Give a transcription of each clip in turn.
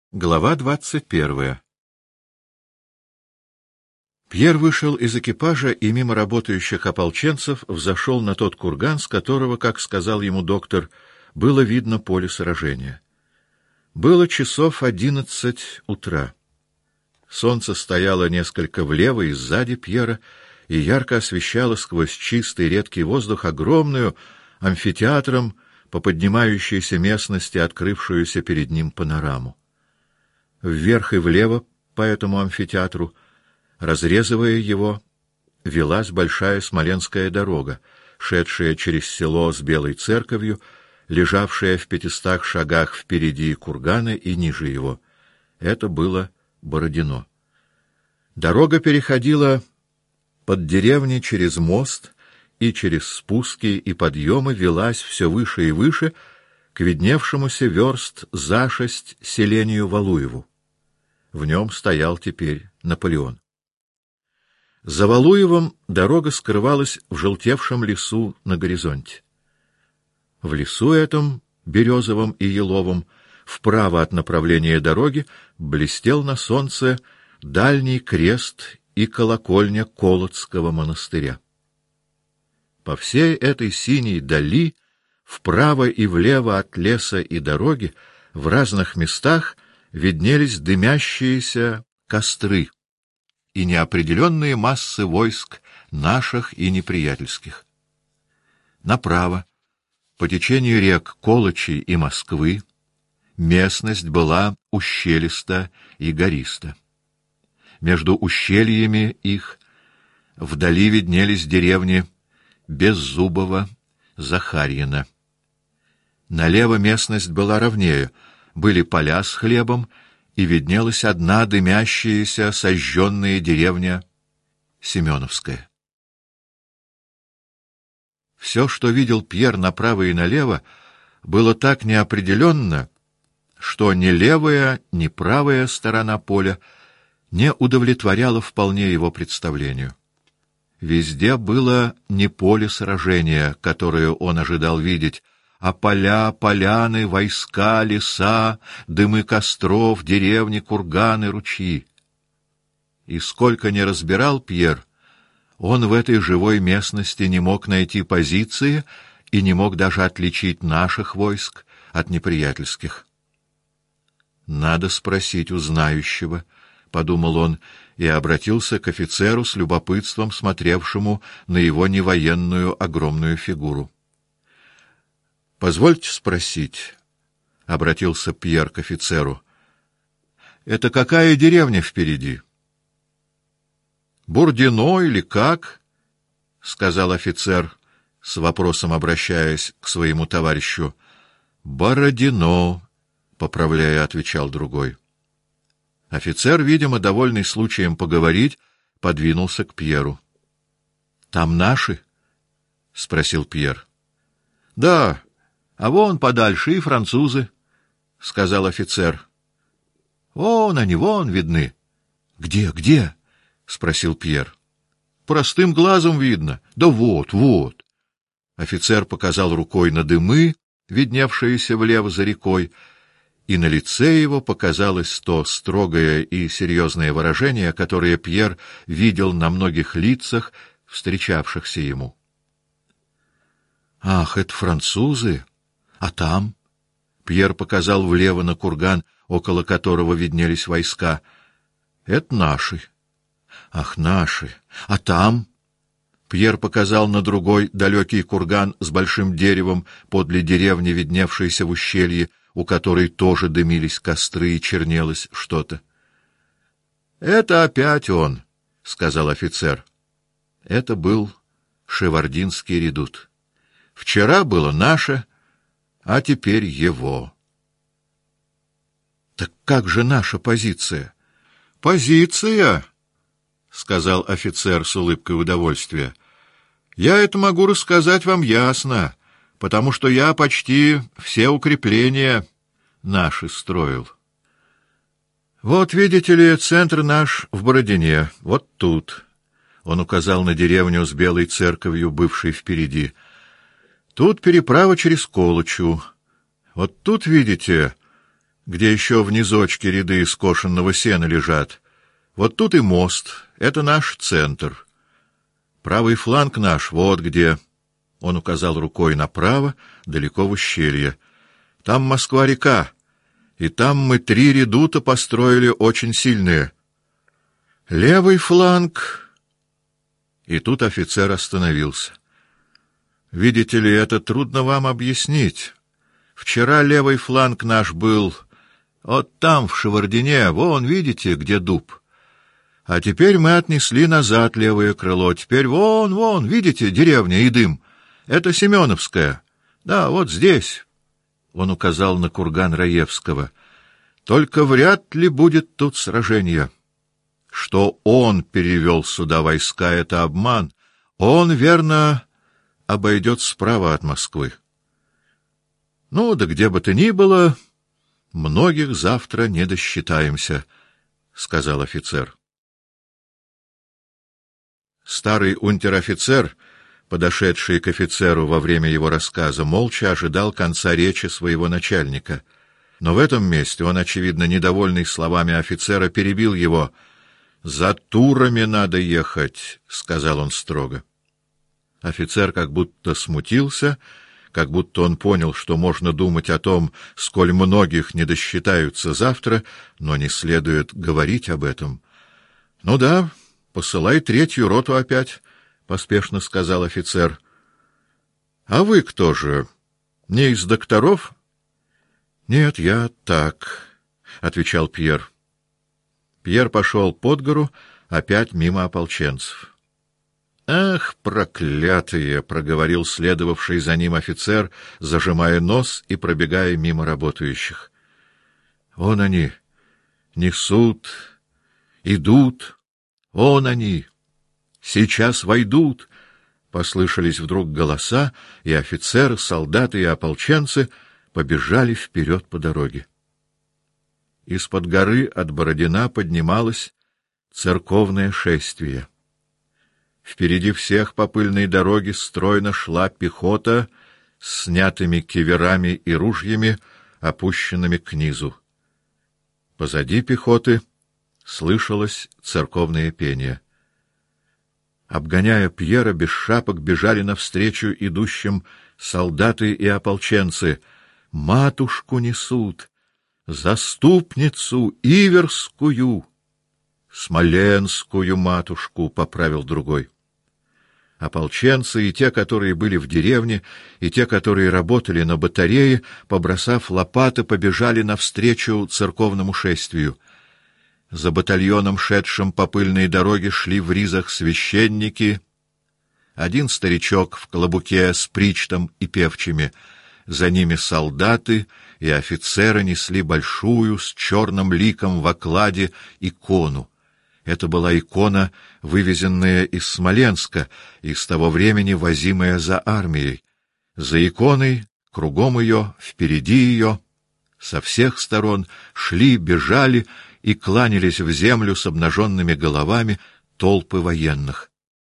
Глава 21. Пьер вышел из экипажа и мимо работающих ополченцев взошел на тот курган, с которого, как сказал ему доктор, было видно поле сражения. Было часов 11 утра. Солнце стояло несколько влево и сзади Пьера и ярко освещало сквозь чистый редкий воздух огромную амфитеатром по поднимающейся местности, открывшуюся перед ним панораму. Вверх и влево по этому амфитеатру, разрезывая его, велась большая Смоленская дорога, шедшая через село с Белой церковью, лежавшая в 500 шагах впереди кургана и ниже его. Это было Бородино. Дорога переходила под деревней через мост и через спуски и подъемы велась все выше и выше к видневшемуся верст за 6 селению Валуеву. В нем стоял теперь Наполеон. За Валуевым дорога скрывалась в желтевшем лесу на горизонте. В лесу этом, березовом и еловом, вправо от направления дороги, блестел на солнце дальний крест и колокольня Колодского монастыря. По всей этой синей дали, вправо и влево от леса и дороги, в разных местах виднелись дымящиеся костры и неопределенные массы войск наших и неприятельских. Направо, по течению рек Колочи и Москвы, местность была ущелиста и гориста. Между ущельями их вдали виднелись деревни Беззубова, Захарьино. Налево местность была ровнее, были поля с хлебом, и виднелась одна дымящаяся, сожженная деревня Семеновская. Все, что видел Пьер направо и налево, было так неопределенно, что ни левая, ни правая сторона поля не удовлетворяла вполне его представлению. Везде было не поле сражения, которое он ожидал видеть, а поля, поляны, войска, леса, дымы костров, деревни, курганы, ручьи. И сколько ни разбирал Пьер, он в этой живой местности не мог найти позиции и не мог даже отличить наших войск от неприятельских. «Надо спросить у знающего», — подумал он, и обратился к офицеру с любопытством, смотревшему на его невоенную огромную фигуру. «Позвольте спросить», — обратился Пьер к офицеру, — «это какая деревня впереди?» «Бурдино или как?» — сказал офицер, с вопросом обращаясь к своему товарищу. «Бородино», — поправляя, отвечал другой. Офицер, видимо, довольный случаем поговорить, подвинулся к Пьеру. «Там наши?» — спросил Пьер. «Да, а вон подальше и французы», — сказал офицер. «Вон они, вон видны». «Где, где?» — спросил Пьер. «Простым глазом видно. Да вот, вот». Офицер показал рукой на дымы, видневшиеся влево за рекой, и на лице его показалось то строгое и серьезное выражение, которое Пьер видел на многих лицах, встречавшихся ему. «Ах, это французы! А там?» Пьер показал влево на курган, около которого виднелись войска. «Это наши». «Ах, наши! А там?» Пьер показал на другой далекий курган с большим деревом подле деревни, видневшейся в ущелье, у которой тоже дымились костры и чернелось что-то. «Это опять он», — сказал офицер. Это был Шевардинский редут. «Вчера было наше, а теперь его». «Так как же наша позиция?» «Позиция», — сказал офицер с улыбкой удовольствия. «Я это могу рассказать вам ясно, потому что я почти все укрепления наши строил. Вот, видите ли, центр наш в Бородине, вот тут». Он указал на деревню с Белой церковью, бывшей впереди. «Тут переправа через Колочу. Вот тут, видите, где еще в низочке ряды скошенного сена лежат. Вот тут и мост, это наш центр. Правый фланг наш, вот где. Он указал рукой направо, далеко в ущелье. Там Москва-река, и там мы 3 редута построили очень сильные. Левый фланг... И тут офицер остановился. Видите ли, это трудно вам объяснить. Вчера левый фланг наш был вот там, в Шевардине, вон, видите, где дуб. А теперь мы отнесли назад левое крыло. Теперь вон, видите, деревня и дым. Это Семеновская. Да, вот здесь. Он указал на курган Раевского. Только вряд ли будет тут сражение. Что он перевел сюда войска, это обман. Он, верно, обойдет справа от Москвы. Ну, да где бы то ни было, многих завтра не досчитаемся, — сказал офицер. Старый унтер-офицер, подошедший к офицеру во время его рассказа, молча ожидал конца речи своего начальника. Но в этом месте он, очевидно, недовольный словами офицера, перебил его. «За турами надо ехать», — сказал он строго. Офицер как будто смутился, как будто он понял, что можно думать о том, сколь многих не досчитаются завтра, но не следует говорить об этом. — Ну да, посылай 3-ю роту опять, — поспешно сказал офицер. — А вы кто же? Не из докторов? — Нет, я так, — отвечал Пьер. Пьер пошел под гору, опять мимо ополченцев. «Ах, проклятые!» — проговорил следовавший за ним офицер, зажимая нос и пробегая мимо работающих. «Вон они, несут, идут, вон они, сейчас войдут!» Послышались вдруг голоса, и офицеры, солдаты и ополченцы побежали вперед по дороге. Из-под горы от Бородина поднималось церковное шествие. Впереди всех по пыльной дороге стройно шла пехота с снятыми киверами и ружьями, опущенными к низу. Позади пехоты слышалось церковное пение. Обгоняя Пьера, без шапок бежали навстречу идущим солдаты и ополченцы. «Матушку несут! Заступницу Иверскую!» «Смоленскую матушку», — поправил другой. Ополченцы, и те, которые были в деревне, и те, которые работали на батарее, побросав лопаты, побежали навстречу церковному шествию. За батальоном, шедшим по пыльной дороге, шли в ризах священники. Один старичок в клобуке с причтом и певчими. За ними солдаты и офицеры несли большую с черным ликом в окладе икону. Это была икона, вывезенная из Смоленска и с того времени возимая за армией. За иконой, кругом ее, впереди ее, со всех сторон шли, бежали и кланялись в землю с обнаженными головами толпы военных.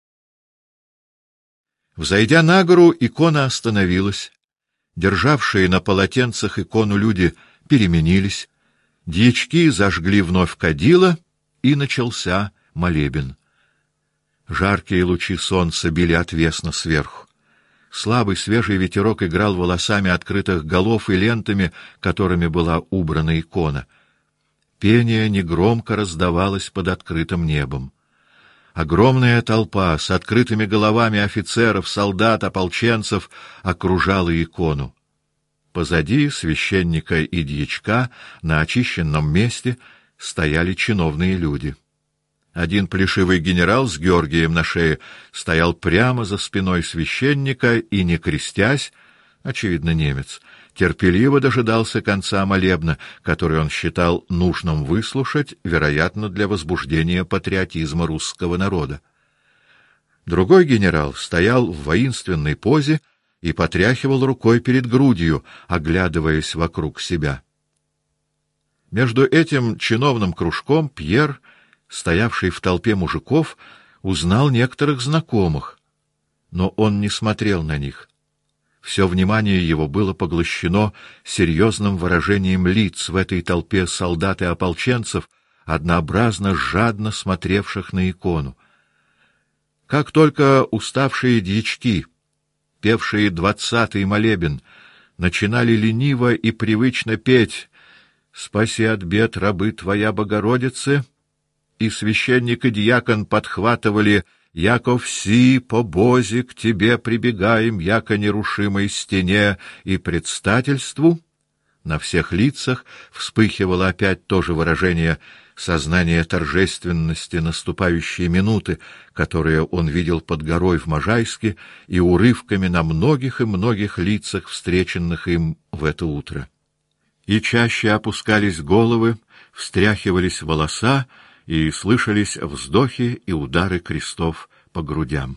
Взойдя на гору, икона остановилась. Державшие на полотенцах икону люди переменились. Дьячки зажгли вновь кадила, и начался молебен. Жаркие лучи солнца били отвесно сверху. Слабый свежий ветерок играл волосами открытых голов и лентами, которыми была убрана икона. Пение негромко раздавалось под открытым небом. Огромная толпа с открытыми головами офицеров, солдат, ополченцев окружала икону. Позади священника и дьячка на очищенном месте стояли чиновные люди. Один плешивый генерал с Георгием на шее стоял прямо за спиной священника и, не крестясь, очевидно, немец, терпеливо дожидался конца молебна, который он считал нужным выслушать, вероятно, для возбуждения патриотизма русского народа. Другой генерал стоял в воинственной позе и потряхивал рукой перед грудью, оглядываясь вокруг себя. Между этим чиновным кружком Пьер, стоявший в толпе мужиков, узнал некоторых знакомых, но он не смотрел на них. Все внимание его было поглощено серьезным выражением лиц в этой толпе солдат и ополченцев, однообразно жадно смотревших на икону. Как только уставшие дьячки, певшие 20-й молебен, начинали лениво и привычно петь «Спаси от бед рабы Твоя Богородицы», и священник и диакон подхватывали «Яко все по Бозе к Тебе прибегаем, яко нерушимой стене и предстательству», на всех лицах вспыхивало опять то же выражение сознания торжественности наступающей минуты, которое он видел под горой в Можайске и урывками на многих и многих лицах, встреченных им в это утро. И чаще опускались головы, встряхивались волоса, и слышались вздохи и удары крестов по грудям.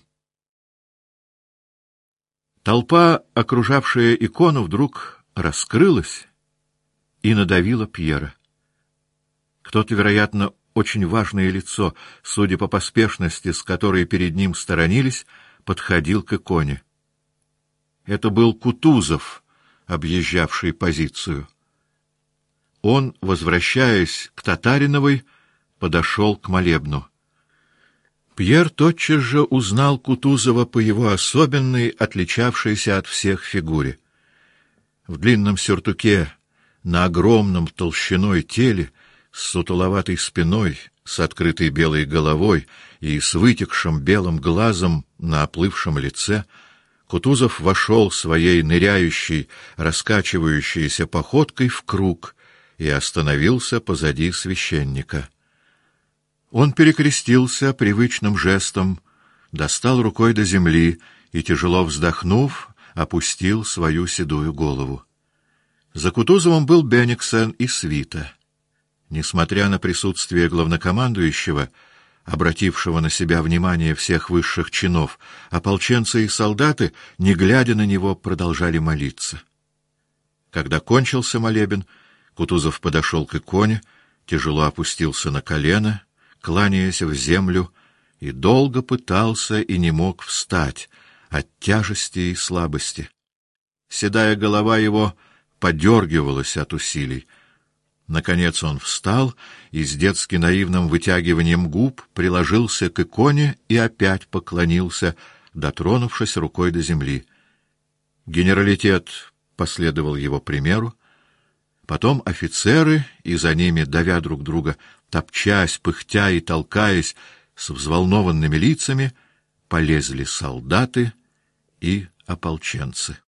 Толпа, окружавшая икону, вдруг раскрылась и надавила Пьера. Кто-то, вероятно, очень важное лицо, судя по поспешности, с которой перед ним сторонились, подходил к иконе. Это был Кутузов, объезжавший позицию. Он, возвращаясь к Татариновой, подошел к молебну. Пьер тотчас же узнал Кутузова по его особенной, отличавшейся от всех фигуре. В длинном сюртуке, на огромном толщиной теле, с сутуловатой спиной, с открытой белой головой и с вытекшим белым глазом на оплывшем лице, Кутузов вошел своей ныряющей, раскачивающейся походкой в круг и остановился позади священника. Он перекрестился привычным жестом, достал рукой до земли и, тяжело вздохнув, опустил свою седую голову. За Кутузовым был Бенниксен и свита. Несмотря на присутствие главнокомандующего, обратившего на себя внимание всех высших чинов, ополченцы и солдаты, не глядя на него, продолжали молиться. Когда кончился молебен, Кутузов подошел к иконе, тяжело опустился на колено, кланяясь в землю, и долго пытался и не мог встать от тяжести и слабости. Седая голова его подергивалась от усилий. Наконец он встал и с детски наивным вытягиванием губ приложился к иконе и опять поклонился, дотронувшись рукой до земли. Генералитет последовал его примеру. Потом офицеры, и за ними, давя друг друга, топчась, пыхтя и толкаясь, с взволнованными лицами, полезли солдаты и ополченцы.